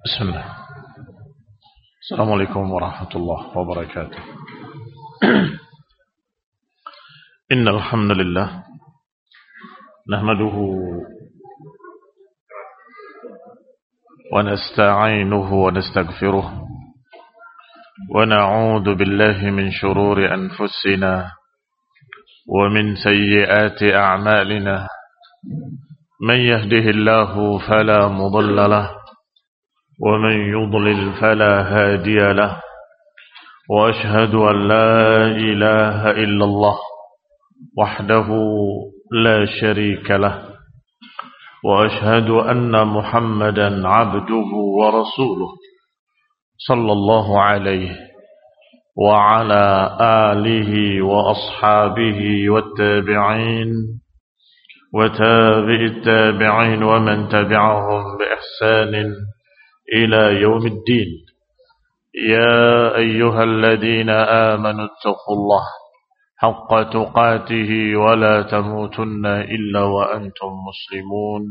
بسم الله. السلام عليكم ورحمة الله وبركاته. إن الحمد لله نحمده ونستعينه ونستغفره ونعوذ بالله من شرور أنفسنا ومن سيئات أعمالنا. من يهده الله فلا مضل له ومن يضلل فلا هادي له. وأشهد أن لا إله إلا الله وحده لا شريك له. وأشهد أن محمدا عبده ورسوله صلى الله عليه وعلى آله وأصحابه والتابعين وتابع التابعين ومن تبعهم بإحسان إلى يوم الدين. يا أيها الذين آمنوا اتقوا الله حق تقاته ولا تموتن إلا وأنتم مسلمون.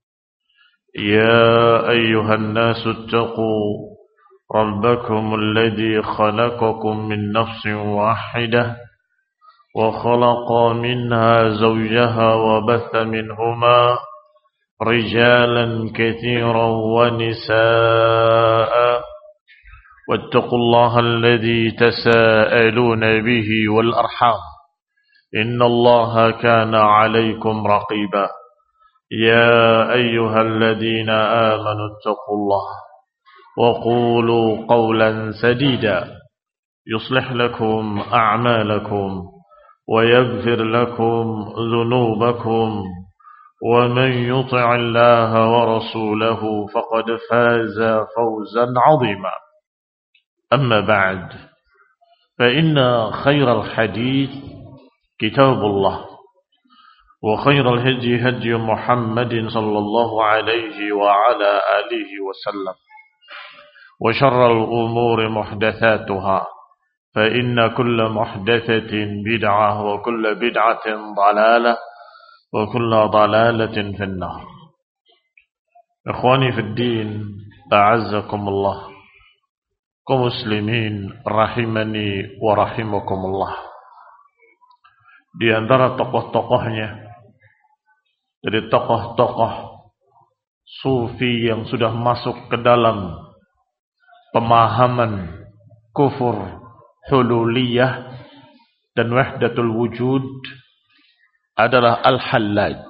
يا أيها الناس اتقوا ربكم الذي خلقكم من نفس واحدة وخلق منها زوجها وبث منهما رجالا كثيرا ونساء. واتقوا الله الذي تساءلون به والأرحام إن الله كان عليكم رقيبا. يا أيها الذين آمنوا اتقوا الله وقولوا قولا سديدا يصلح لكم أعمالكم ويغفر لكم ذنوبكم. ومن يطع الله ورسوله فقد فاز فوزا عظيما. أما بعد فإن خير الحديث كتاب الله وخير الهدي هدي محمد صلى الله عليه وعلى آله وسلم وشر الأمور محدثاتها فإن كل محدثة بدعة وكل بدعة ضلالة وكل ضلالة في النار. إخواني في الدين أعزكم الله. Kaum muslimin rahimani wa rahimakumullah. Di antara tokoh-tokohnya dari tokoh-tokoh sufi yang sudah masuk ke dalam pemahaman kufur hululiyah dan wahdatul wujud adalah Al-Hallaj.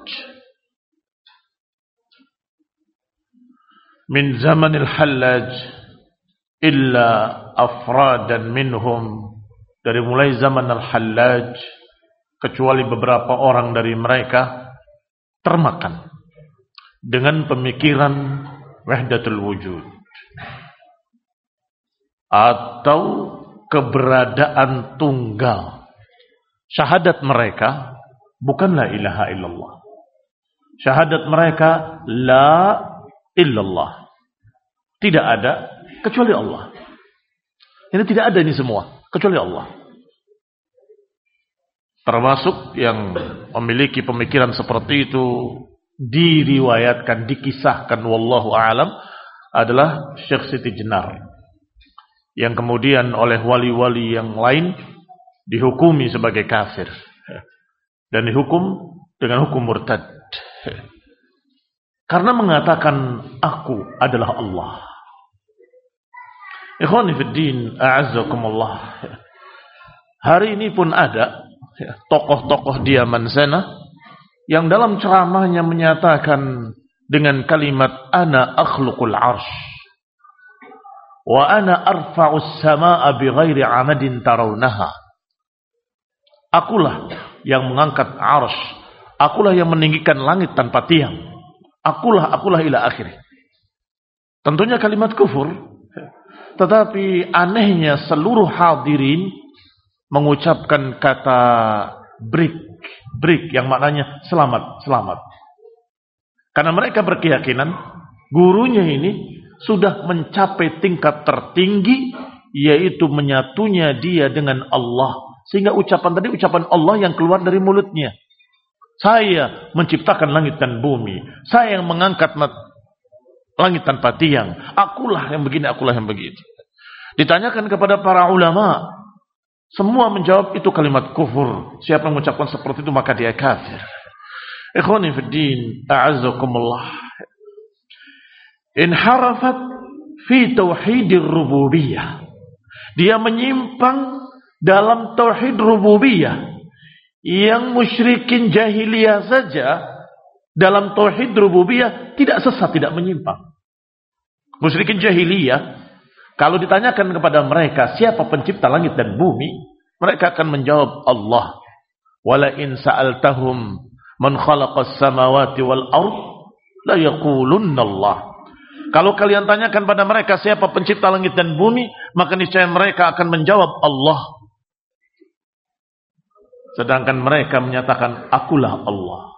Min zamanil Hallaj illa afradan minhum, dari mulai zaman Al-Hallaj kecuali beberapa orang dari mereka termakan dengan pemikiran wahdatul wujud atau keberadaan tunggal. Syahadat mereka bukan la ilaha illallah. Syahadat mereka la illallah. Tidak ada kecuali Allah. Ini tidak ada ini semua kecuali Allah. Termasuk yang memiliki pemikiran seperti itu diriwayatkan, dikisahkan wallahu a'lam adalah Syekh Siti Jenar, yang kemudian oleh wali-wali yang lain dihukumi sebagai kafir dan dihukum dengan hukum murtad karena mengatakan aku adalah Allah. Ikhwani fid din, a'azzakumullah. Hari ini pun ada tokoh-tokoh di zaman sana yang dalam ceramahnya menyatakan dengan kalimat ana akhluqul arsh wa ana arfa'us samaa'a bighairi 'amadin tarawnaha. Akulah yang mengangkat arsh, akulah yang meninggikan langit tanpa tiang. Akulah ila akhir. Tentunya kalimat kufur. Tetapi anehnya seluruh hadirin mengucapkan kata break yang maknanya selamat. Karena mereka berkeyakinan gurunya ini sudah mencapai tingkat tertinggi, yaitu menyatunya dia dengan Allah. Sehingga ucapan Allah yang keluar dari mulutnya. Saya menciptakan langit dan bumi. Saya yang mengangkat Langit tanpa tiang. Akulah yang begini, akulah yang begitu. Ditanyakan kepada para ulama, semua menjawab itu kalimat kufur. Siapa yang mengucapkan seperti itu maka dia kafir. Ikhwani fid din, a'azzakumullah. Inharafat fi tauhidir rububiyah. Dia menyimpang dalam tauhid rububiyah. Yang musyrikin jahiliyah saja dalam tauhid rububiyah tidak sesat, tidak menyimpang. Musyrikin jahiliyah, kalau ditanyakan kepada mereka siapa pencipta langit dan bumi, mereka akan menjawab Allah. Wala in sa'altahum man khalaqas samawati wal ard la yaqulunna Allah. Kalau kalian tanyakan pada mereka siapa pencipta langit dan bumi, maka niscaya mereka akan menjawab Allah. Sedangkan mereka menyatakan akulah Allah.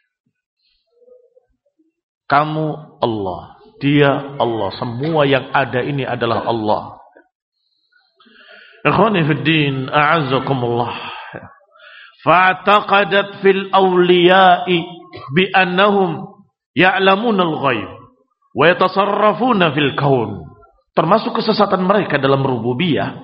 Kamu Allah, dia Allah, semua yang ada ini adalah Allah. Ikhwani fid din, a'azzakumullah. Fa'taqadat fil awliya'i bi annahum ya'lamuna al-ghaib wa yatasarrafuna fil kaun. Termasuk kesesatan mereka dalam rububiyah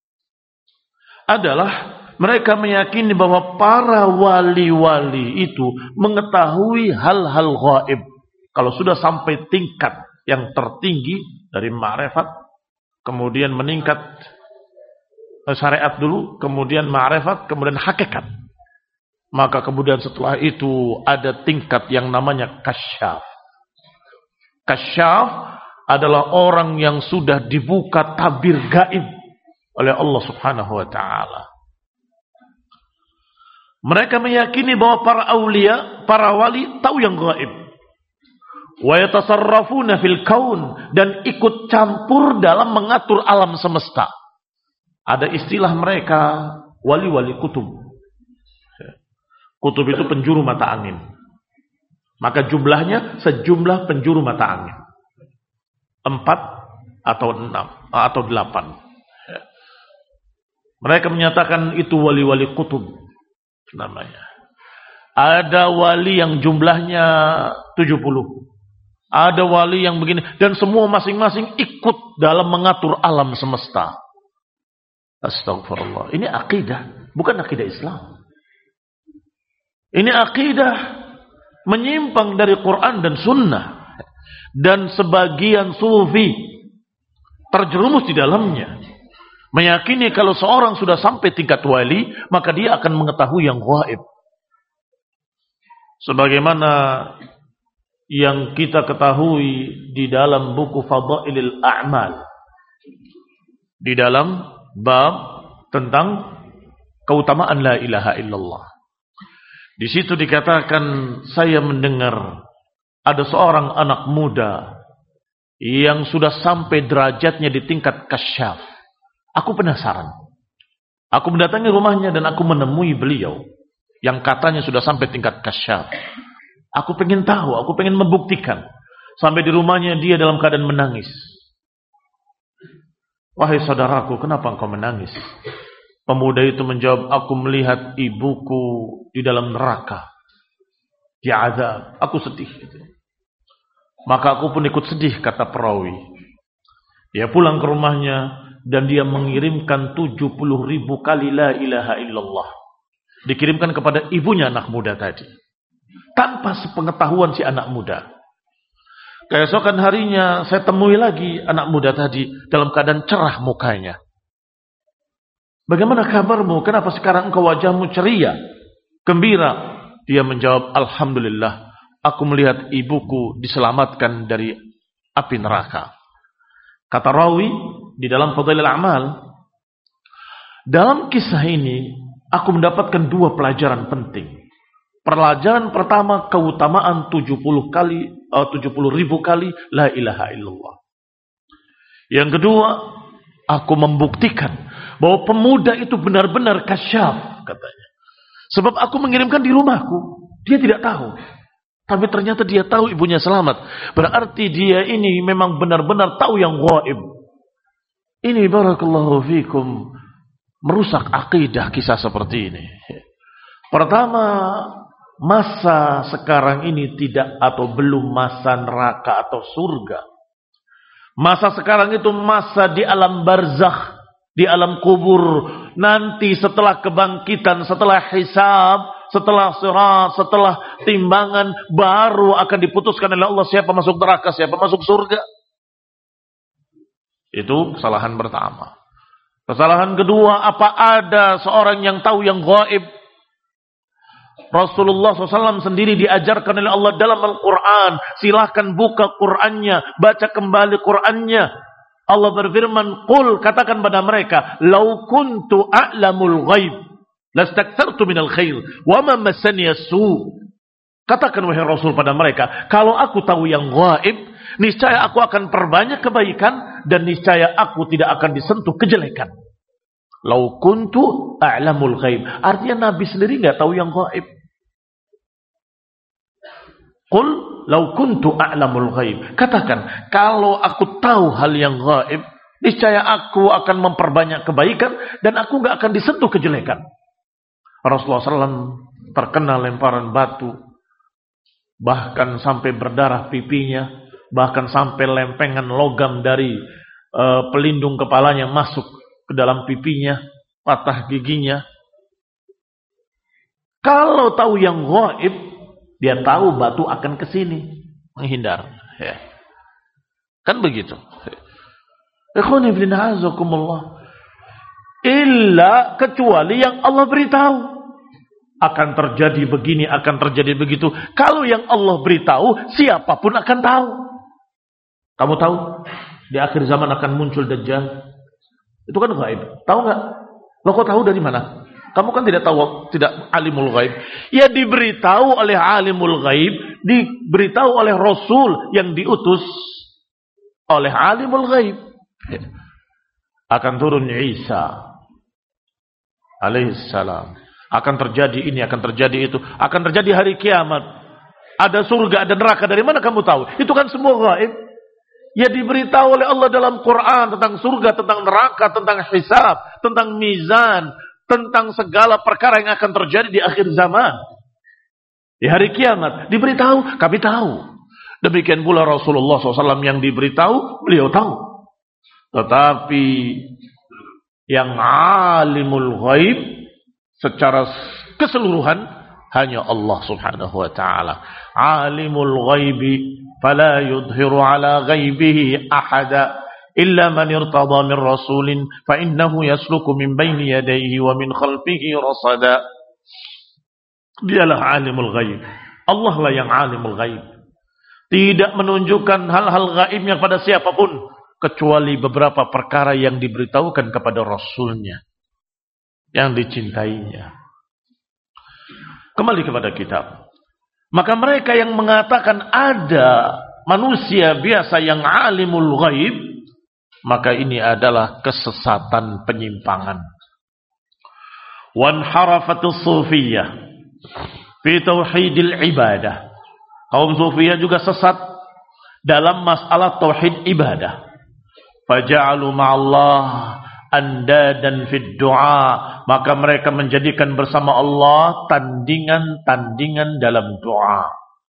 adalah mereka meyakini bahwa para wali-wali itu mengetahui hal-hal gaib. Kalau sudah sampai tingkat yang tertinggi dari ma'rifat, kemudian meningkat syariat dulu, kemudian ma'rifat, kemudian hakikat. Maka kemudian setelah itu ada tingkat yang namanya kasyaf. Kasyaf adalah orang yang sudah dibuka tabir gaib oleh Allah Subhanahu wa ta'ala. Mereka meyakini bahwa para aulia, para wali tahu yang gaib. Wa yatasarrafuna fil kaun, dan ikut campur dalam mengatur alam semesta. Ada istilah mereka wali-wali kutub. Kutub itu penjuru mata angin. Maka jumlahnya sejumlah penjuru mata angin. 4 atau 6 atau 8. Mereka menyatakan itu wali-wali kutub namanya. Ada wali yang jumlahnya 70. Ada wali yang begini. Dan semua masing-masing ikut dalam mengatur alam semesta. Astagfirullah. Ini akidah. Bukan akidah Islam. Ini akidah menyimpang dari Quran dan Sunnah. Dan sebagian sufi terjerumus di dalamnya. Meyakini kalau seorang sudah sampai tingkat wali, maka dia akan mengetahui yang gaib. Sebagaimana yang kita ketahui di dalam buku Fadailil A'mal, di dalam bab tentang keutamaan la ilaha illallah. Di situ dikatakan, saya mendengar ada seorang anak muda yang sudah sampai derajatnya di tingkat kasyaf. Aku penasaran. Aku mendatangi rumahnya dan aku menemui beliau yang katanya sudah sampai tingkat kasyaf. Aku pengen tahu, aku pengen membuktikan. Sampai di rumahnya dia dalam keadaan menangis. Wahai saudaraku, kenapa engkau menangis? Pemuda itu menjawab, aku melihat ibuku di dalam neraka. Diazab, aku sedih. Maka aku pun ikut sedih, kata perawi. Dia pulang ke rumahnya dan dia mengirimkan 70.000 kali la ilaha illallah. Dikirimkan kepada ibunya anak muda tadi. Tanpa sepengetahuan si anak muda. Keesokan harinya saya temui lagi anak muda tadi dalam keadaan cerah mukanya. Bagaimana kabarmu? Kenapa sekarang engkau wajahmu ceria, gembira? Dia menjawab, alhamdulillah, aku melihat ibuku diselamatkan dari api neraka. Kata rawi di dalam Fadailul A'mal, dalam kisah ini aku mendapatkan 2 pelajaran penting. Pelajaran pertama, keutamaan 70.000 kali la ilaha illallah. Yang kedua, aku membuktikan bahwa pemuda itu benar-benar kasyaf, katanya. Sebab aku mengirimkan di rumahku, dia tidak tahu. Tapi ternyata dia tahu ibunya selamat. Berarti dia ini memang benar-benar tahu yang gaib. Ini barakallahu fikum merusak akidah kisah seperti ini. Pertama, masa sekarang ini tidak atau belum masa neraka atau surga. Masa sekarang itu masa di alam barzakh, di alam kubur. Nanti setelah kebangkitan, setelah hisab, setelah sirat, setelah timbangan, baru akan diputuskan oleh Allah siapa masuk neraka, siapa masuk surga. Itu kesalahan pertama. Kesalahan kedua, apa ada seorang yang tahu yang gaib? Rasulullah SAW sendiri diajarkan oleh Allah dalam Al-Quran. Silahkan buka Qurannya, baca kembali Qurannya. Allah berfirman, "Qul," katakan pada mereka, "Lau kuntu a'lamul ghaib, lastakthartu minal khair, wa ma massani as-su." Katakan wahai Rasul pada mereka, kalau aku tahu yang gaib, niscaya aku akan perbanyak kebaikan dan niscaya aku tidak akan disentuh kejelekan. Lau kuntu a'lamul ghaib. Artinya Nabi sendiri enggak tahu yang gaib. Qul lau kuntu a'lamul ghaib. Katakan, kalau aku tahu hal yang gaib, niscaya aku akan memperbanyak kebaikan dan aku enggak akan disentuh kejelekan. Rasulullah SAW terkena lemparan batu, bahkan sampai berdarah pipinya, bahkan sampai lempengan logam dari pelindung kepalanya masuk ke dalam pipinya, patah giginya. Kalau tahu yang gaib, dia tahu batu akan ke sini, menghindar. Ya. Kan begitu. Ikhwani fillah azakumullah. Illa kecuali yang Allah beritahu. Akan terjadi begini, akan terjadi begitu. Kalau yang Allah beritahu, siapapun akan tahu. Kamu tahu? Di akhir zaman akan muncul Dajjal. Itu kan gaib. Tahu nggak? Lo kok tahu dari mana? Kamu kan tidak tahu, tidak alimul ghaib. Ya diberitahu oleh alimul ghaib, diberitahu oleh Rasul yang diutus oleh alimul ghaib. Akan turun Isa alaihissalam. Akan terjadi ini, akan terjadi itu. Akan terjadi hari kiamat. Ada surga, ada neraka. Dari mana kamu tahu? Itu kan semua gaib. Ya diberitahu oleh Allah dalam Quran tentang surga, tentang neraka, tentang hisab, tentang mizan, tentang segala perkara yang akan terjadi di akhir zaman. Di hari kiamat. Diberitahu, kami tahu. Demikian pula Rasulullah SAW yang diberitahu, beliau tahu. Tetapi yang alimul ghaib secara keseluruhan hanya Allah Subhanahu wa taala. Alimul ghaibi fala yudhiru ala ghaibihi ahada illa man irtada min rasulin fa innahu yasluku min baini yadayhi wa min khalfihi rasada. Dialah alimul ghaib. Allah lah yang alimul ghaib. Tidak menunjukkan hal-hal gaibnya pada siapapun kecuali beberapa perkara yang diberitahukan kepada rasulnya yang dicintainya. Kembali kepada kitab. Maka mereka yang mengatakan ada manusia biasa yang alimul ghaib, maka ini adalah kesesatan, penyimpangan. Wanharafatus sufiyah fi tauhidil ibadah. Kaum sufiyah juga sesat dalam masalah tauhid ibadah. Faja'alu ma'allah andadan fid du'a. Maka mereka menjadikan bersama Allah tandingan-tandingan dalam doa.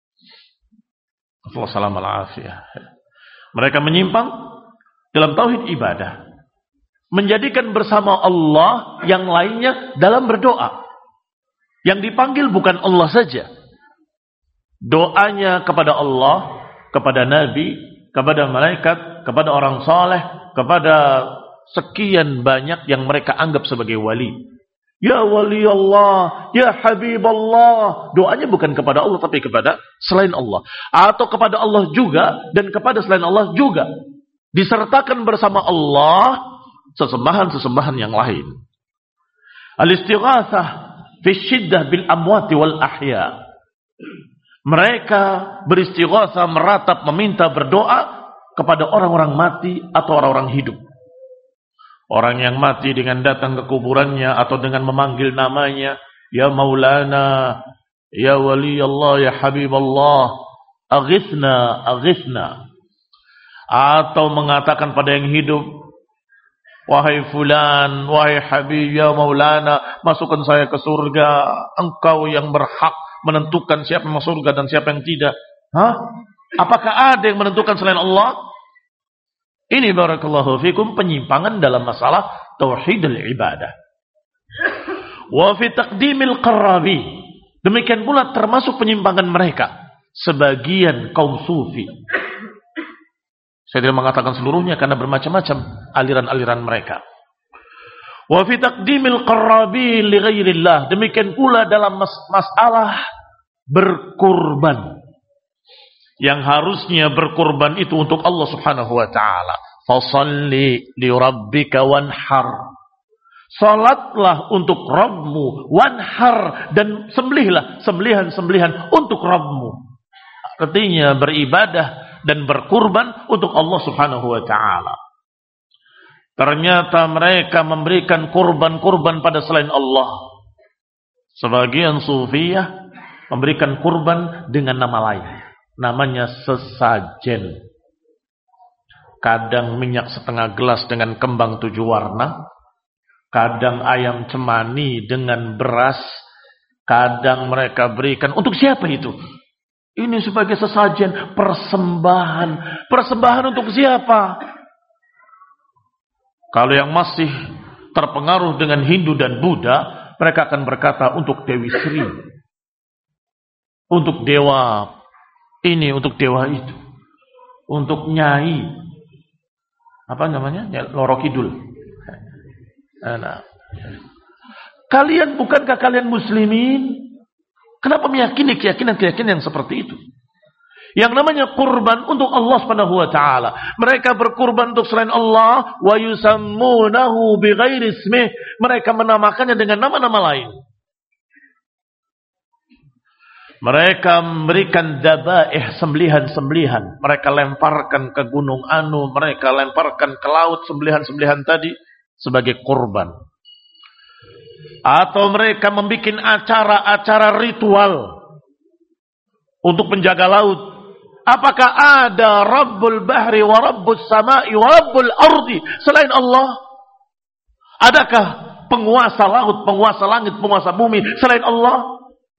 Wassalamualaikum. Mereka menyimpang dalam tauhid ibadah. Menjadikan bersama Allah yang lainnya dalam berdoa. Yang dipanggil bukan Allah saja. Doanya kepada Allah, kepada Nabi, kepada malaikat, kepada orang saleh, kepada sekian banyak yang mereka anggap sebagai wali. Ya wali Allah, ya habib Allah. Doanya bukan kepada Allah tapi kepada selain Allah. Atau kepada Allah juga dan kepada selain Allah juga. Disertakan bersama Allah sesembahan-sesembahan yang lain. Al-istighatsah fi syiddah bil amwati wal ahya. Mereka beristighatsah, meratap, meminta, berdoa kepada orang-orang mati atau orang-orang hidup. Orang yang mati dengan datang ke kuburannya atau dengan memanggil namanya, ya Maulana, ya Wali Allah, ya Habib Allah, aghithna, aghithna. Atau mengatakan pada yang hidup, wahai fulan, wahai Habib, ya Maulana, masukkan saya ke surga. Engkau yang berhak menentukan siapa yang masuk surga dan siapa yang tidak. Apakah ada yang menentukan selain Allah? Ini barakallahu fikum penyimpangan dalam masalah tauhidul ibadah. Wa fi taqdimil qarabi. Demikian pula termasuk penyimpangan mereka sebagian kaum sufi. Saya tidak mengatakan seluruhnya karena bermacam-macam aliran-aliran mereka. Wa fi taqdimil qarabi li ghairillah. Demikian pula dalam masalah berkurban. Yang harusnya berkurban itu untuk Allah Subhanahu wa taala. Fasalli li rabbika wanhar. Salatlah untuk Rabbmu, wanhar, dan sembelihlah sembelihan-sembelihan untuk Rabbmu. Artinya beribadah dan berkurban untuk Allah Subhanahu wa taala. Ternyata mereka memberikan kurban-kurban pada selain Allah. Sebagian sufiyah memberikan kurban dengan nama lain. Namanya sesajen. Kadang minyak setengah gelas dengan kembang 7 warna. Kadang ayam cemani dengan beras. Kadang mereka berikan. Untuk siapa itu? Ini sebagai sesajen. Persembahan. Persembahan untuk siapa? Kalau yang masih terpengaruh dengan Hindu dan Buddha, mereka akan berkata untuk Dewi Sri. Untuk dewa ini, untuk dewa itu. Untuk Nyai. Apa namanya? Loro Kidul. Nah. Bukankah kalian muslimin? Kenapa meyakini keyakinan-keyakinan yang seperti itu? Yang namanya kurban untuk Allah Subhanahu wa taala. Mereka berkurban untuk selain Allah, wa yusammunahu bighairi ismih. Mereka menamakannya dengan nama-nama lain. Mereka memberikan dabaih, sembelihan-sembelihan. Mereka lemparkan ke gunung Anu, mereka lemparkan ke laut sembelihan-sembelihan tadi sebagai kurban. Atau mereka membuat acara-acara ritual untuk menjaga laut. Apakah ada Rabbul Bahri wa Rabbus Sama'i wa Rabbul Ardi selain Allah? Adakah penguasa laut, penguasa langit, penguasa bumi selain Allah?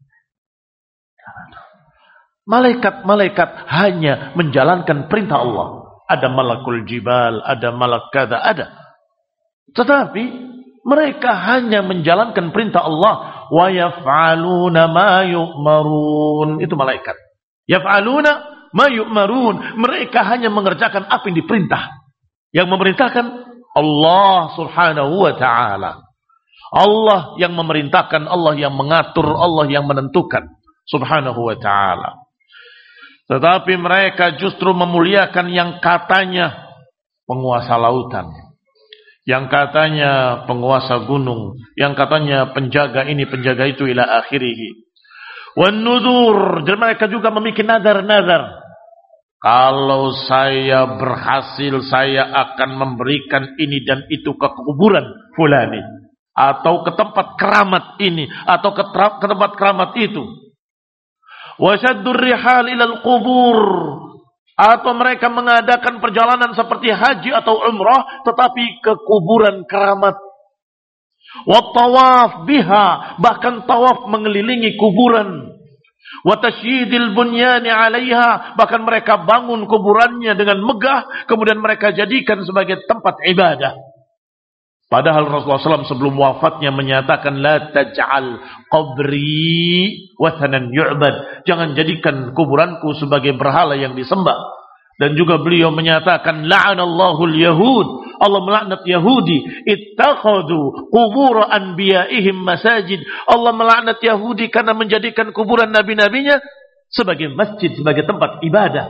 Malaikat-malaikat hanya menjalankan perintah Allah. Ada malakul jibal, ada malak kada, ada. Tetapi mereka hanya menjalankan perintah Allah. Wa yaf'aluna ma yu'marun. Itu malaikat. Yaf'aluna ma yu'marun. Mereka hanya mengerjakan apa yang diperintah. Yang memerintahkan Allah Subhanahu wa ta'ala. Allah yang memerintahkan, Allah yang mengatur, Allah yang menentukan. Subhanahu wa ta'ala. Tetapi mereka justru memuliakan yang katanya penguasa lautan, yang katanya penguasa gunung, yang katanya penjaga ini, penjaga itu, ila akhirih. Wan nudzur, dan mereka juga memiliki nazar-nazar. Kalau saya berhasil, saya akan memberikan ini dan itu ke kuburan fulani, atau ke tempat keramat ini, atau ke tempat keramat itu. Wasyaddur rihal ilal qubur, atau mereka mengadakan perjalanan seperti haji atau umrah tetapi ke kuburan keramat. Wa tawaf biha, bahkan tawaf mengelilingi kuburan. Wa tasyyidil bunyani 'alaiha, bahkan mereka bangun kuburannya dengan megah kemudian mereka jadikan sebagai tempat ibadah. Padahal Rasulullah SAW sebelum wafatnya menyatakan la taj'al qabri wathanan yu'bad. Jangan jadikan kuburanku sebagai berhala yang disembah. Dan juga beliau menyatakan la'anallahu al-yahud. Allah melaknat Yahudi. Ittakhadhu qubur anbiya'ihim masajid. Allah melaknat Yahudi karena menjadikan kuburan nabi-nabinya sebagai masjid, sebagai tempat ibadah.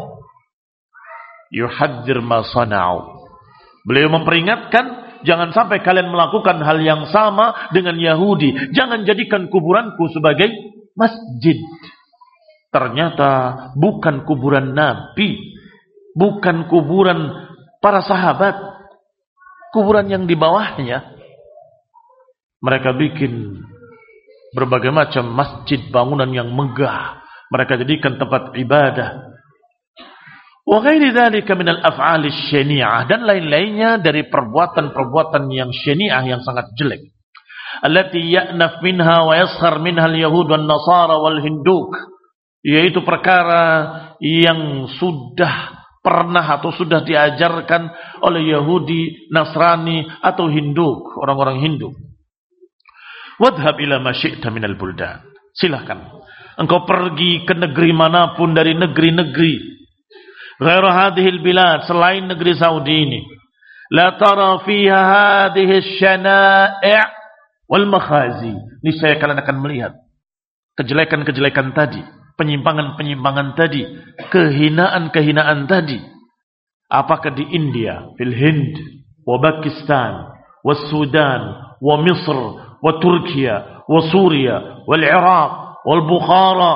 Yuhadzir ma sana'u. Beliau memperingatkan, jangan sampai kalian melakukan hal yang sama dengan Yahudi. Jangan jadikan kuburanku sebagai masjid. Ternyata bukan kuburan Nabi, bukan kuburan para sahabat, kuburan yang di bawahnya. Mereka bikin berbagai macam masjid, bangunan yang megah. Mereka jadikan tempat ibadah. Wa ghairi dzalika minal af'ali syani'ah, dan lain-lainnya dari perbuatan-perbuatan yang syani'ah, yang sangat jelek. allati ya'naf minha wa yaskhar minha al-yahud wan nasara wal hinduk, yaitu perkara yang sudah pernah atau sudah diajarkan oleh Yahudi, Nasrani atau Hinduk, orang-orang Hindu. Wadhhab ila ma syi'ta minal buldan. Silakan engkau pergi ke negeri manapun dari negeri-negeri ghairu hadhil bilad, selain negeri Saudi ini. La tara fiha hadhihi syana'i' wal makhazi. Niscaya kalian akan melihat kejelekan-kejelekan tadi, penyimpangan-penyimpangan tadi, kehinaan-kehinaan tadi. Apakah di India, fil Hind, wa Pakistan, wa Sudan, wa Misr, wa Turkiya, wa Suria, wal Iraq, wal Bukhara.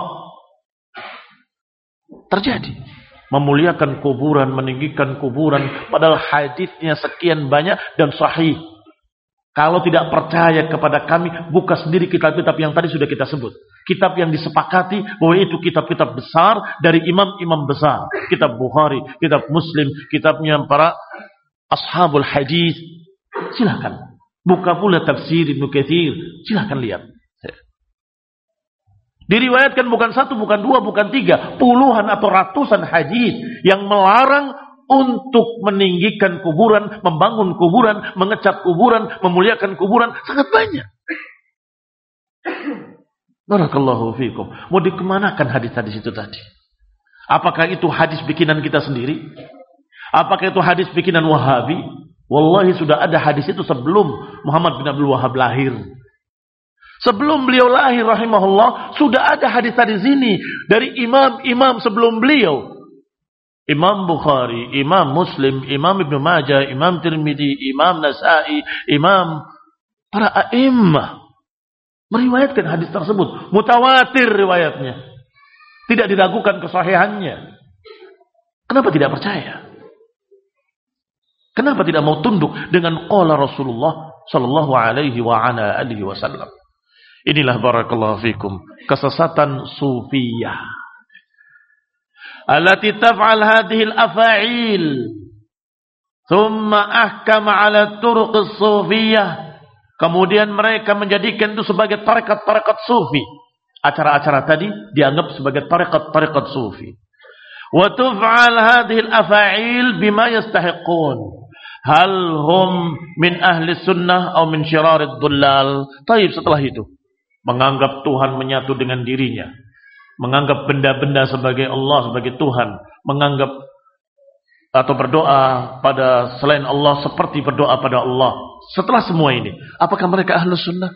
Terjadi. Memuliakan kuburan, meninggikan kuburan, padahal hadisnya sekian banyak dan sahih. Kalau tidak percaya kepada kami, buka sendiri kitab-kitab yang tadi sudah kita sebut. Kitab yang disepakati bahwa itu kitab-kitab besar dari imam-imam besar. Kitab Bukhari, kitab Muslim, kitabnya para ashabul hadis. Silakan. Buka pula tafsir Ibnu Katsir. Silakan lihat. Diriwayatkan bukan satu, bukan dua, bukan tiga. Puluhan atau ratusan hadis yang melarang untuk meninggikan kuburan, membangun kuburan, mengecat kuburan, memuliakan kuburan. Sangat banyak. Barakallahu fiikum. Mau dikemanakan hadis-hadis itu tadi? Apakah itu hadis bikinan kita sendiri? Apakah itu hadis bikinan Wahabi? Wallahi sudah ada hadis itu sebelum Muhammad bin Abdul Wahhab lahir. Sebelum beliau lahir rahimahullah, sudah ada hadis-hadis ini dari imam-imam sebelum beliau. Imam Bukhari, Imam Muslim, Imam Ibnu Majah, Imam Tirmidzi, Imam Nasa'i, Imam para a'immah meriwayatkan hadis tersebut. Mutawatir riwayatnya. Tidak diragukan kesahihannya. Kenapa tidak percaya? Kenapa tidak mau tunduk dengan qala Rasulullah sallallahu alaihi wa ala alihi wasallam? Inilah barakallahu fikum kesesatan sufiyah. Allati taf'al hadhihi al-afa'il thumma ahkama 'ala turuq as-sufiyah. Kemudian mereka menjadikan itu sebagai tarekat-tarekat sufi. Acara-acara tadi dianggap sebagai tarekat-tarekat sufi. Wa tuf'al hadhihi al-afa'il bima yastahiqun. Hal hum min ahli sunnah atau min syirarid dhullal? Taib, setelah itu menganggap Tuhan menyatu dengan dirinya, menganggap benda-benda sebagai Allah, sebagai Tuhan, menganggap atau berdoa pada selain Allah seperti berdoa pada Allah. Setelah semua ini, apakah mereka ahlu sunnah?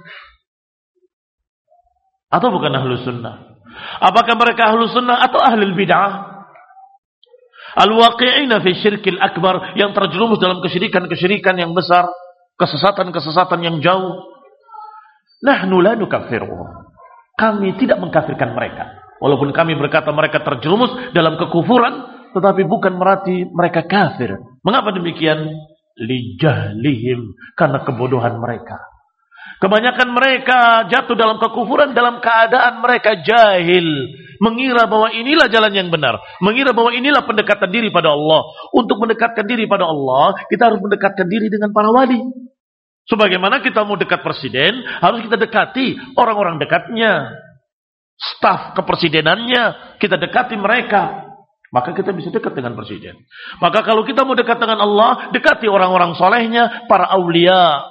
Atau bukan ahlu sunnah? Apakah mereka ahlu sunnah atau ahlul bid'ah? Al-waqi'ina fi syirkil akbar, yang terjerumus dalam kesyirikan-kesyirikan yang besar, kesesatan-kesesatan yang jauh. Nahnu la nukaffiruhum. Kami tidak mengkafirkan mereka. Walaupun kami berkata mereka terjerumus dalam kekufuran, tetapi bukan berarti mereka kafir. Mengapa demikian? Lijahlihim, karena kebodohan mereka. Kebanyakan mereka jatuh dalam kekufuran dalam keadaan mereka jahil. Mengira bahwa inilah jalan yang benar. Mengira bahwa inilah pendekatan diri pada Allah. Untuk mendekatkan diri pada Allah, kita harus mendekatkan diri dengan para wali. Sebagaimana kita mau dekat presiden, harus kita dekati orang-orang dekatnya. Staf kepresidenannya, kita dekati mereka. Maka kita bisa dekat dengan presiden. Maka kalau kita mau dekat dengan Allah, dekati orang-orang solehnya, para aulia.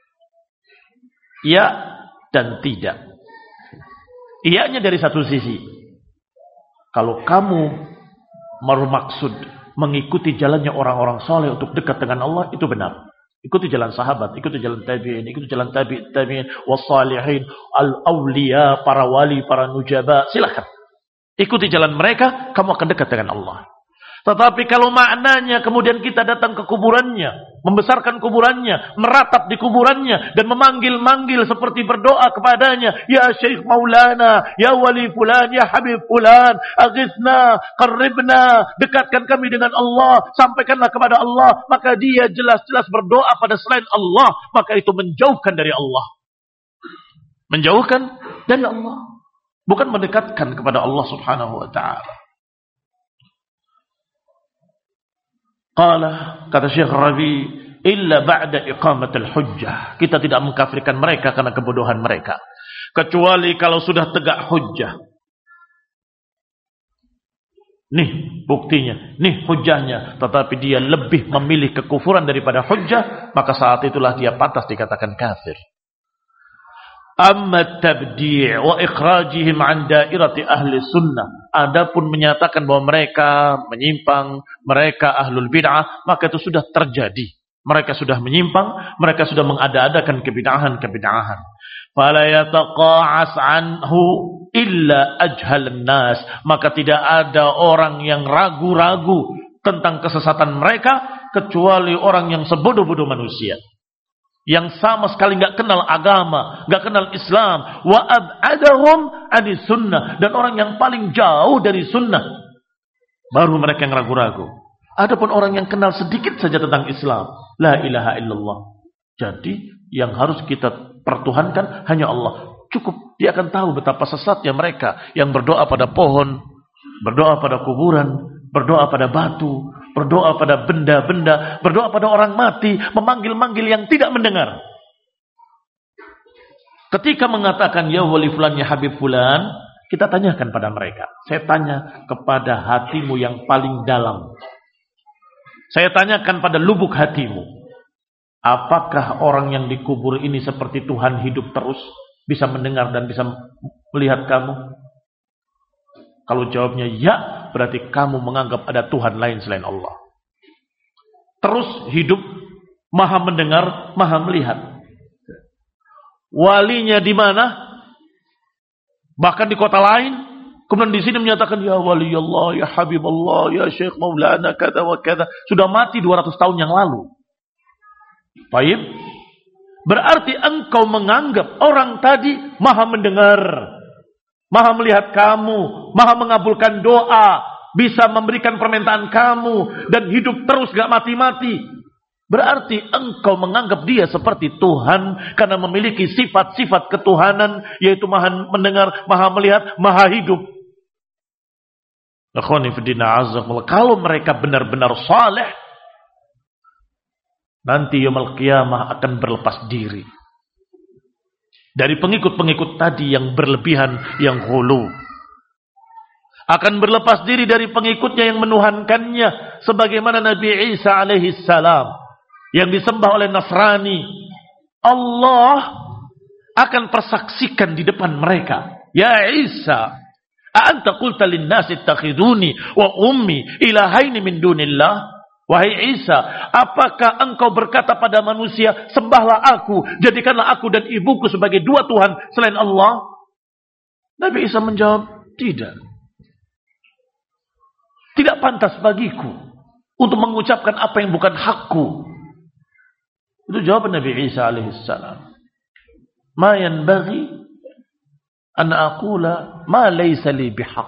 Ya dan tidak. Iyanya dari satu sisi. Kalau kamu bermaksud mengikuti jalannya orang-orang soleh untuk dekat dengan Allah, itu benar. Ikuti jalan sahabat, ikuti jalan tabi'in, ikuti jalan tabi'in, wassalihin, al-awliya, para wali, para nujaba. Silakan. Ikuti jalan mereka, kamu akan dekat dengan Allah. Tetapi kalau maknanya kemudian kita datang ke kuburannya, membesarkan kuburannya, meratap di kuburannya, dan memanggil-manggil seperti berdoa kepadanya, ya Syekh Maulana, ya Wali Fulan, ya Habib Fulan, aghithna, qarribna, dekatkan kami dengan Allah, sampaikanlah kepada Allah, maka dia jelas-jelas berdoa pada selain Allah, maka itu menjauhkan dari Allah. Menjauhkan dari Allah. Bukan mendekatkan kepada Allah subhanahu wa ta'ala. Qala, kata Syekh Rabi, illa ba'da iqamatil hujjah. Kita tidak mengkafirkan mereka karena kebodohan mereka, kecuali kalau sudah tegak hujjah. Nih buktinya, nih hujjahnya, tetapi dia lebih memilih kekufuran daripada hujjah, maka saat itulah dia pantas dikatakan kafir. Amma tabdi' wa ikhrajihim an dairati ahli sunnah, adapun menyatakan bahwa mereka menyimpang, mereka ahlul bid'ah, maka itu sudah terjadi. Mereka sudah menyimpang, mereka sudah mengada-adakan kebid'ahan. Fala yataqa'as anhu illa ajhalun nas, maka tidak ada orang yang ragu-ragu tentang kesesatan mereka kecuali orang yang sebodoh-bodoh manusia, yang sama sekali nggak kenal agama, nggak kenal Islam. Wa ab'adahum ani sunnah, dan orang yang paling jauh dari sunnah, baru mereka yang ragu-ragu. Adapun orang yang kenal sedikit saja tentang Islam, la ilaha illallah, jadi yang harus kita pertuhankan hanya Allah. Cukup dia akan tahu betapa sesatnya mereka yang berdoa pada pohon, berdoa pada kuburan, berdoa pada batu, berdoa pada benda-benda, berdoa pada orang mati, memanggil-manggil yang tidak mendengar. Ketika mengatakan ya wali fulan, ya habib fulan, kita tanyakan pada mereka. Saya tanya kepada hatimu yang paling dalam. Saya tanyakan pada lubuk hatimu. Apakah orang yang dikubur ini seperti Tuhan hidup terus, bisa mendengar dan bisa melihat kamu? Kalau jawabnya ya, berarti kamu menganggap ada Tuhan lain selain Allah. Terus hidup, maha mendengar, maha melihat. Walinya di mana? Bahkan di kota lain. Kemudian di sini menyatakan ya wali Allah, ya habib Allah, ya syekh maulana, kata wa kata. Sudah mati 200 tahun yang lalu. Baik. Berarti engkau menganggap orang tadi maha mendengar, maha melihat kamu, maha mengabulkan doa, bisa memberikan permintaan kamu, dan hidup terus gak mati-mati. Berarti engkau menganggap dia seperti Tuhan karena memiliki sifat-sifat ketuhanan, yaitu maha mendengar, maha melihat, maha hidup. Kalau mereka benar-benar saleh, nanti yaumul qiyamah akan berlepas diri dari pengikut-pengikut tadi yang berlebihan, yang ghulu. Akan berlepas diri dari pengikutnya yang menuhankannya, sebagaimana Nabi Isa alaihi salam yang disembah oleh Nasrani. Allah akan persaksikan di depan mereka, ya Isa, a'anta qulta lin-nasi ittakhiduni wa ummi ilahaini min dunillah? Wahai Isa, apakah engkau berkata pada manusia, sembahlah aku, jadikanlah aku dan ibuku sebagai dua Tuhan selain Allah? Nabi Isa menjawab, tidak. Tidak pantas bagiku untuk mengucapkan apa yang bukan hakku. Itu jawaban Nabi Isa alaihissalam. Ma yanbaghi an aqula ma laysa li bihaq.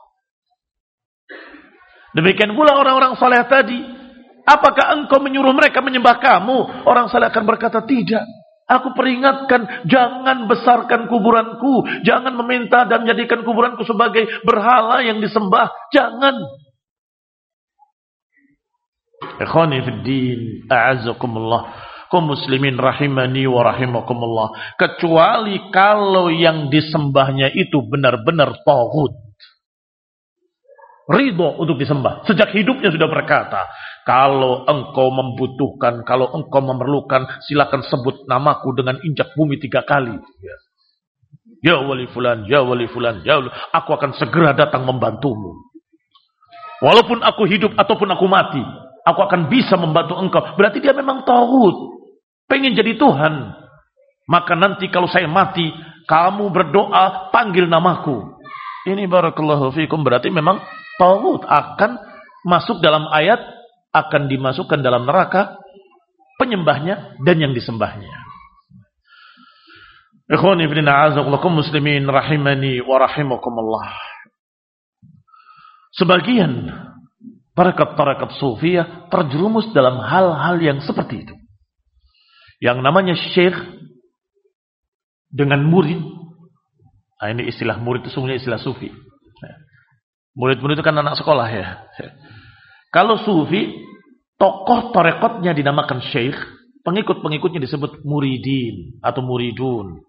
Demikian pula orang-orang saleh tadi. Apakah engkau menyuruh mereka menyembah kamu? Orang saleh akan berkata, tidak. Aku peringatkan, jangan besarkan kuburanku. Jangan meminta dan menjadikan kuburanku sebagai berhala yang disembah. Jangan. Ikhwani fiddin, a'azzakumullah, kaum muslimin rahimani wa rahimakumullah. Kecuali kalau yang disembahnya itu benar-benar taghut, ridho untuk disembah. Sejak hidupnya sudah berkata, kalau engkau membutuhkan, kalau engkau memerlukan, silakan sebut namaku dengan injak bumi 3 kali. Ya wali fulan, ya wali fulan, ya wali. Aku akan segera datang membantumu. Walaupun aku hidup ataupun aku mati, aku akan bisa membantu engkau. Berarti dia memang taghut, pengen jadi Tuhan. Maka nanti kalau saya mati, kamu berdoa, panggil namaku. Ini barakallahu fikum, berarti memang taghut akan masuk dalam ayat, akan dimasukkan dalam neraka penyembahnya dan yang disembahnya. Ikhwani fillah, a'azakum muslimin rahimani wa rahimakumullah. Sebagian tarekat sufiyah terjerumus dalam hal-hal yang seperti itu. Yang namanya syekh dengan murid. Nah, ini istilah murid itu sebenarnya istilah sufi. Murid-murid itu kan anak sekolah ya. Kalau sufi, tokoh tarekatnya dinamakan syekh, pengikut-pengikutnya disebut muridin atau muridun.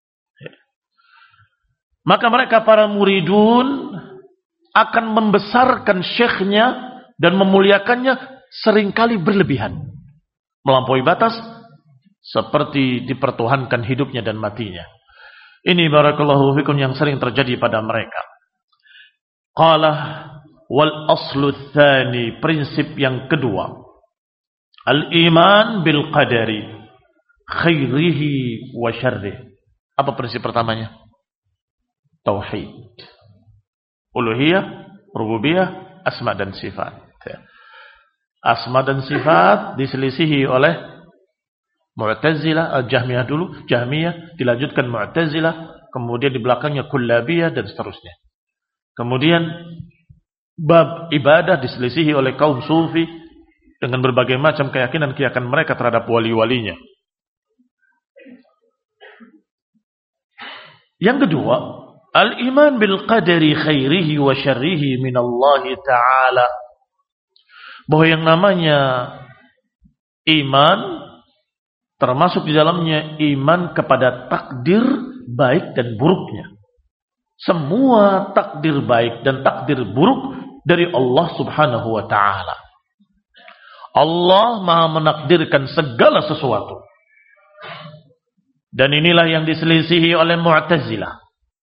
Maka mereka para muridun akan membesarkan syekhnya dan memuliakannya seringkali berlebihan, melampaui batas, seperti dipertuhankan hidupnya dan matinya. Ini barakallahu fikum yang sering terjadi pada mereka. Qala wal aslu tsani, prinsip yang kedua, al-iman bil qadari khairihi wa syarrihi. Apa prinsip pertamanya? Tauhid. Uluhiyah, rububiyah, asma dan sifat. Asma dan sifat diselisihi oleh Mu'tazilah, Jahmiyah dulu, Jahmiyah dilanjutkan Mu'tazilah, kemudian di belakangnya Kullabiyah dan seterusnya. Kemudian bab ibadah diselisihi oleh kaum sufi dengan berbagai macam keyakinan-keyakinan mereka terhadap wali-walinya. Yang kedua, al-iman bil qadari khairihi wa syarrihi minallahi ta'ala. Bahwa yang namanya iman termasuk di dalamnya iman kepada takdir baik dan buruknya. Semua takdir baik dan takdir buruk dari Allah Subhanahu wa ta'ala. Allah Maha menakdirkan segala sesuatu. Dan inilah yang diselisihi oleh Mu'tazilah.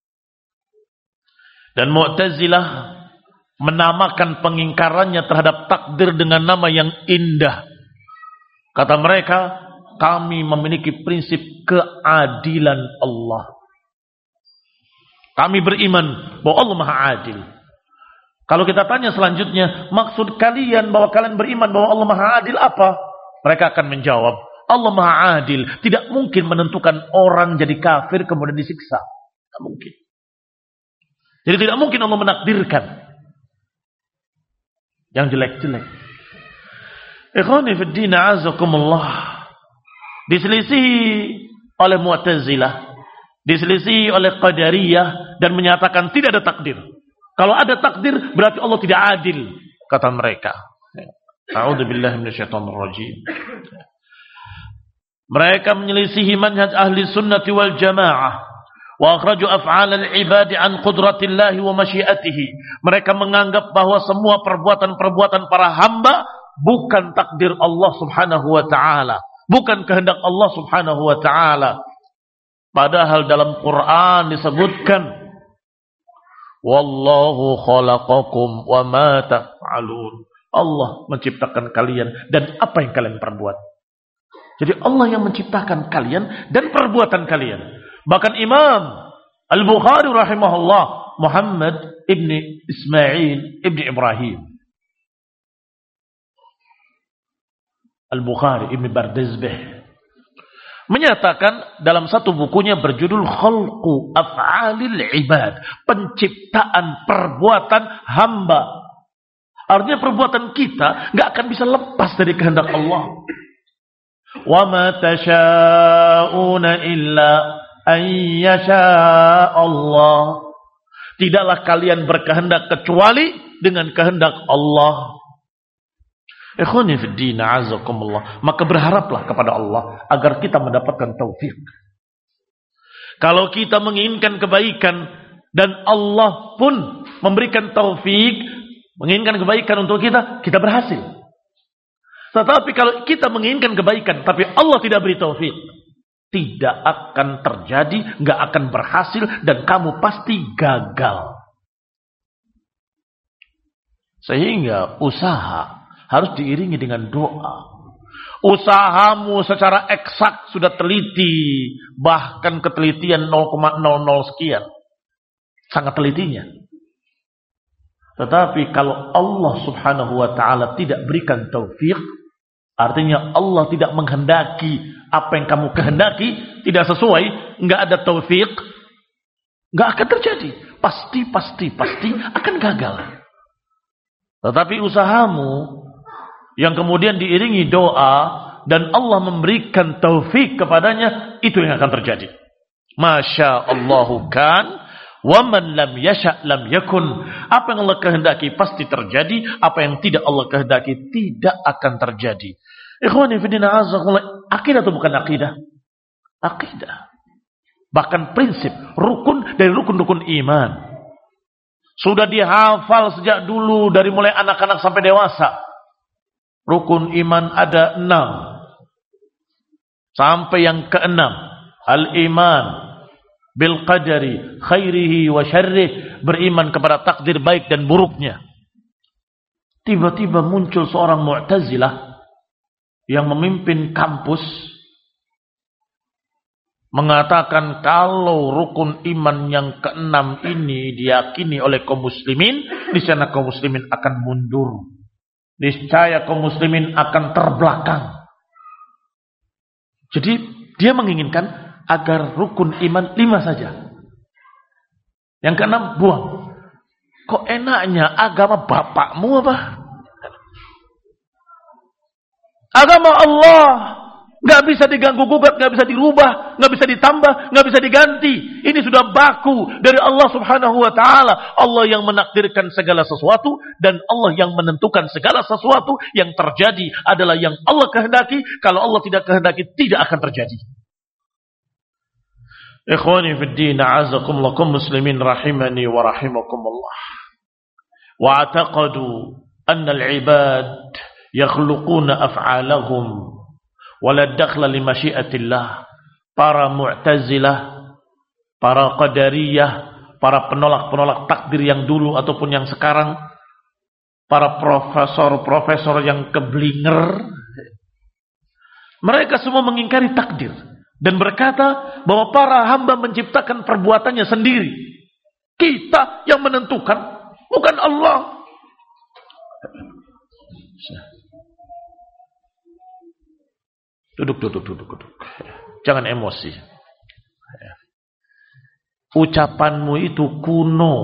Dan Mu'tazilah menamakan pengingkarannya terhadap takdir dengan nama yang indah. Kata mereka, kami memiliki prinsip keadilan Allah. Kami beriman bahwa Allah Maha Adil. Kalau kita tanya selanjutnya, maksud kalian bahwa kalian beriman bahwa Allah Maha Adil apa? Mereka akan menjawab, Allah Maha Adil tidak mungkin menentukan orang jadi kafir kemudian disiksa. Tidak mungkin. Jadi tidak mungkin Allah menakdirkan yang jelek-jelek. Ikhwani fid din a'azakumullah. Diselisihi oleh Mu'tazilah, diselisihi oleh Qadariyah dan menyatakan tidak ada takdir. Kalau ada takdir berarti Allah tidak adil, kata mereka. A'udzubillahi minasyaitonir rajim. Mereka menyelisihi manhaj ahli sunnati wal jamaah wa akhraju af'al al-ibadi an qudratillahi wa masyiatihi. Mereka menganggap bahwa semua perbuatan-perbuatan para hamba bukan takdir Allah Subhanahu wa ta'ala, bukan kehendak Allah Subhanahu wa ta'ala. Padahal dalam Quran disebutkan, wallahu khalaqakum wa ma taf'alun. Allah menciptakan kalian dan apa yang kalian perbuat. Jadi Allah yang menciptakan kalian dan perbuatan kalian. Bahkan Imam Al-Bukhari rahimahullah, Muhammad ibni Ismail ibni Ibrahim Al-Bukhari ibni Bardizbah menyatakan dalam satu bukunya berjudul Khalqu Af'alil Ibad, penciptaan perbuatan hamba. Artinya perbuatan kita gak akan bisa lepas dari kehendak Allah. Wa ma tasha'una illa an yasha Allah. Tidaklah kalian berkehendak kecuali dengan kehendak Allah. Ikhwani fid din a'azakumullah. Maka berharaplah kepada Allah agar kita mendapatkan taufik. Kalau kita menginginkan kebaikan dan Allah pun memberikan taufik, menginginkan kebaikan untuk kita, kita berhasil. Tetapi kalau kita menginginkan kebaikan tapi Allah tidak beri taufik, tidak akan terjadi, nggak akan berhasil dan kamu pasti gagal. Sehingga usaha harus diiringi dengan doa. Usahamu secara eksak sudah teliti, bahkan ketelitian 0,00 sekian. Sangat telitinya. Tetapi kalau Allah Subhanahu wa ta'ala tidak berikan taufik, artinya Allah tidak menghendaki apa yang kamu kehendaki, tidak sesuai, nggak ada taufik, nggak akan terjadi. Pasti akan gagal. Tetapi usahamu yang kemudian diiringi doa dan Allah memberikan taufik kepadanya, itu yang akan terjadi. Masya Allahu kan, Wa man lam yasha' lam yakun. Apa yang Allah kehendaki pasti terjadi, apa yang tidak Allah kehendaki tidak akan terjadi. Ikhwani fi din azakumullah, akidah atau bukan akidah? Akidah. Bahkan prinsip, rukun dari rukun-rukun iman. Sudah dihafal sejak dulu dari mulai anak-anak sampai dewasa. Rukun iman ada 6. Sampai yang ke-6. Al-iman bil qadari khairihi wa syarrih, beriman kepada takdir baik dan buruknya. Tiba-tiba muncul seorang Mu'tazilah yang memimpin kampus mengatakan kalau rukun iman yang ke-6 ini diyakini oleh kaum muslimin, di sana kaum muslimin akan mundur. Niscaya kaum muslimin akan terbelakang. Jadi dia menginginkan agar rukun iman 5 saja. Yang ke-6 buang. Kok enaknya agama bapakmu apa? Agama Allah nggak bisa diganggu gugat, nggak bisa dirubah, nggak bisa ditambah, nggak bisa diganti. Ini sudah baku dari Allah Subhanahu wa taala. Allah yang menakdirkan segala sesuatu dan Allah yang menentukan segala sesuatu. Yang terjadi adalah yang Allah kehendaki. Kalau Allah tidak kehendaki, tidak akan terjadi. Ikhwani fid din, a'azakumullah, muslimin rahimani wa rahimakumullah. Wa ataqadu anna al-ibad yakhluquna af'alahum wa la dakhla li masyiatillah. Para Mu'tazilah, para Qadariyah, para penolak-penolak takdir yang dulu ataupun yang sekarang, para profesor-profesor yang keblinger, mereka semua mengingkari takdir dan berkata bahwa para hamba menciptakan perbuatannya sendiri. Kita yang menentukan, bukan Allah. Duduk. Jangan emosi. Ucapanmu itu kuno.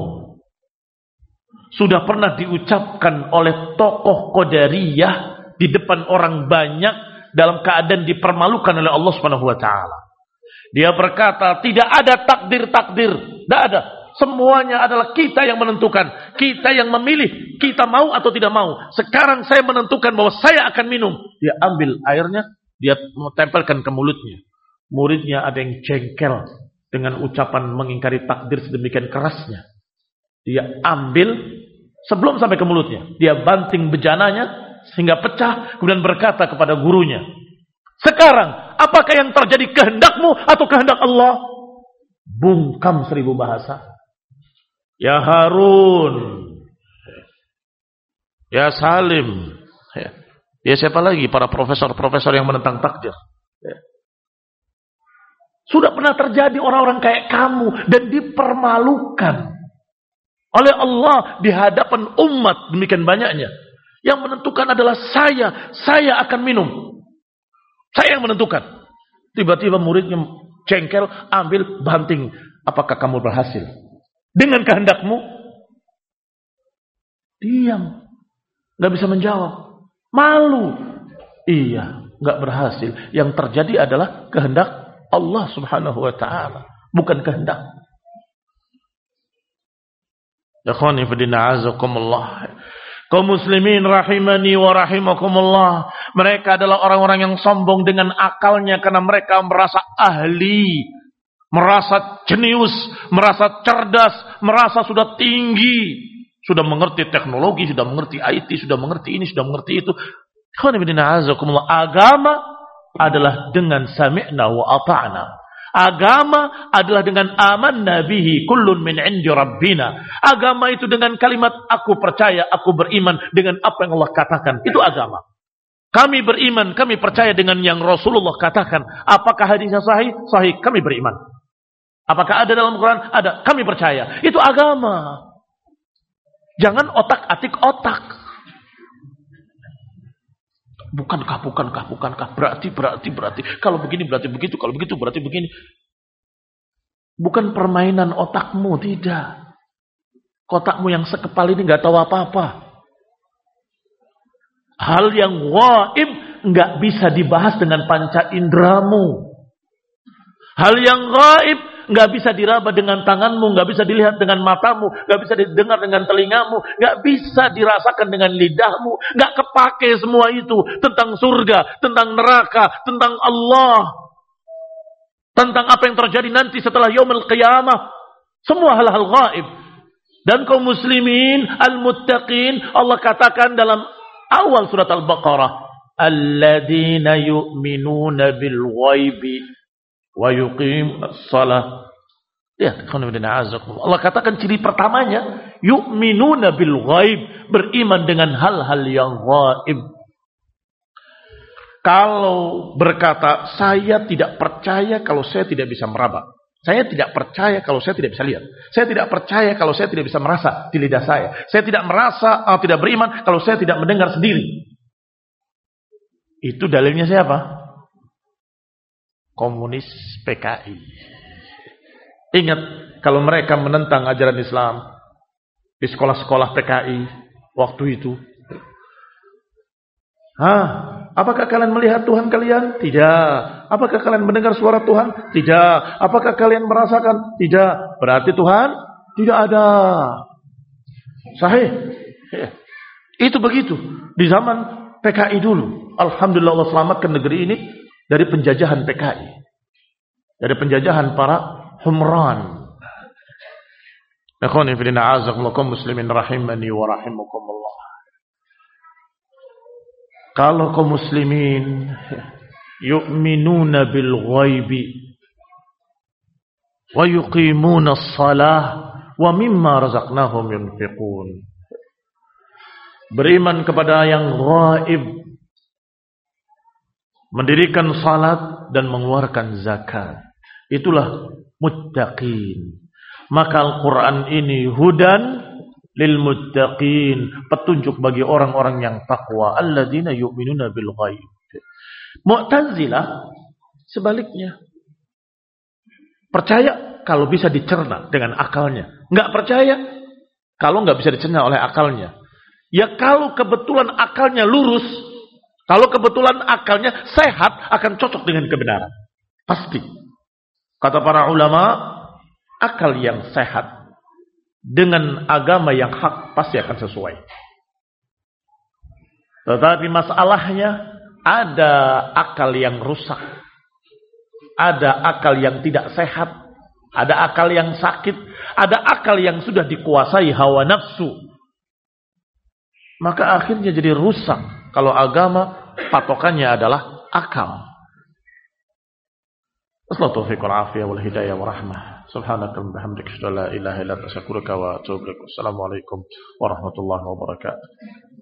Sudah pernah diucapkan oleh tokoh Qadariyah di depan orang banyak dalam keadaan dipermalukan oleh Allah Subhanahu wa taala. Dia berkata, tidak ada takdir-takdir, tidak ada. Semuanya adalah kita yang menentukan, kita yang memilih, kita mau atau tidak mau. Sekarang saya menentukan bahwa saya akan minum. Dia ambil airnya, dia tempelkan ke mulutnya. Muridnya ada yang jengkel dengan ucapan mengingkari takdir sedemikian kerasnya. Dia ambil sebelum sampai ke mulutnya, dia banting bejananya sehingga pecah, kemudian berkata kepada gurunya, sekarang apakah yang terjadi kehendakmu atau kehendak Allah? Bungkam 1000 bahasa. Ya Harun, ya Salim, ya siapa lagi para profesor-profesor yang menentang takdir. Sudah pernah terjadi orang-orang kayak kamu dan dipermalukan oleh Allah di hadapan umat demikian banyaknya. Yang menentukan adalah saya akan minum. Saya yang menentukan. Tiba-tiba muridnya jengkel, ambil banting. Apakah kamu berhasil dengan kehendakmu? Diam, nggak bisa menjawab, malu. Iya, nggak berhasil. Yang terjadi adalah kehendak Allah Subhanahu wa taala, bukan kehendak. Ikhwani fillah, azakumullah. Kaum muslimin rahimani wa rahimakumullah. Mereka adalah orang-orang yang sombong dengan akalnya karena mereka merasa ahli, merasa jenius, merasa cerdas, merasa sudah tinggi, sudah mengerti teknologi, sudah mengerti IT, sudah mengerti ini, sudah mengerti itu. Ikhwani fillah, azakumullah. Agama adalah dengan sami'na wa ata'na. Agama adalah dengan amanna bihi kullun min indi rabbina. Agama itu dengan kalimat aku percaya, aku beriman dengan apa yang Allah katakan. Itu agama. Kami beriman, kami percaya dengan yang Rasulullah katakan. Apakah hadisnya sahih? Sahih, kami beriman. Apakah ada dalam Quran? Ada, kami percaya. Itu agama. Jangan otak-atik otak. Bukankah, berarti. Kalau begini berarti begitu, kalau begitu berarti begini. Bukan permainan otakmu, tidak. Kotakmu yang sekepal ini nggak tahu apa-apa. Hal yang gaib nggak bisa dibahas dengan panca indramu. Hal yang gaib nggak bisa diraba dengan tanganmu, nggak bisa dilihat dengan matamu, nggak bisa didengar dengan telingamu, nggak bisa dirasakan dengan lidahmu, nggak kepake semua itu tentang surga, tentang neraka, tentang Allah, tentang apa yang terjadi nanti setelah yaumul qiyamah. Semua hal-hal gaib. Dan kaum muslimin al-muttaqin, Allah katakan dalam awal surat Al-Baqarah, alladzina yu'minuna bil ghaibi wa yuqimus shalah. Ya, Allah katakan ciri pertamanya, yu'minuna bil ghaib, beriman dengan hal-hal yang gaib. Kalau berkata, saya tidak percaya kalau saya tidak bisa meraba. Saya tidak percaya kalau saya tidak bisa lihat. Saya tidak percaya kalau saya tidak bisa merasa di lidah saya. Saya tidak merasa atau tidak beriman kalau saya tidak mendengar sendiri. Itu dalilnya siapa? Komunis PKI. Ingat, kalau mereka menentang ajaran Islam di sekolah-sekolah PKI waktu itu. Apakah kalian melihat Tuhan kalian? Tidak. Apakah kalian mendengar suara Tuhan? Tidak. Apakah kalian merasakan? Tidak. Berarti Tuhan tidak ada. Sahih. Itu begitu. Di zaman PKI dulu. Alhamdulillah Allah selamatkan negeri ini dari penjajahan PKI. Dari penjajahan para Humran. Ikhwani fillah, a'azakumullah muslimin rahimani wa rahimakumullah. Kalau kaum muslimin yu'minuna bil ghaibi wa yuqimuna as-salah wa mimma razaqnahum yunfiqun. Beriman kepada yang ghaib, mendirikan salat dan mengeluarkan zakat. Itulah muttaqin. Maka Al-Quran ini hudan lil muttaqin, petunjuk bagi orang-orang yang takwa, alladzina yu'minuna bil ghaib. Mu'tazilah sebaliknya. Percaya kalau bisa dicerna dengan akalnya. Enggak percaya kalau enggak bisa dicerna oleh akalnya. Ya kalau kebetulan akalnya lurus, kalau kebetulan akalnya sehat, akan cocok dengan kebenaran. Pasti. Kata para ulama, akal yang sehat dengan agama yang hak pasti akan sesuai. Tetapi masalahnya ada akal yang rusak, ada akal yang tidak sehat, ada akal yang sakit, ada akal yang sudah dikuasai hawa nafsu. Maka akhirnya jadi rusak kalau agama patokannya adalah akal. Assalamualaikum warahmatullahi wabarakatuh wal hidayah wa rahmah. Subhanaka wa bihamdika asyhadu an la ilaha illa anta astaghfiruka wa atubu ilaik. Assalamualaikum warahmatullahi wabarakatuh.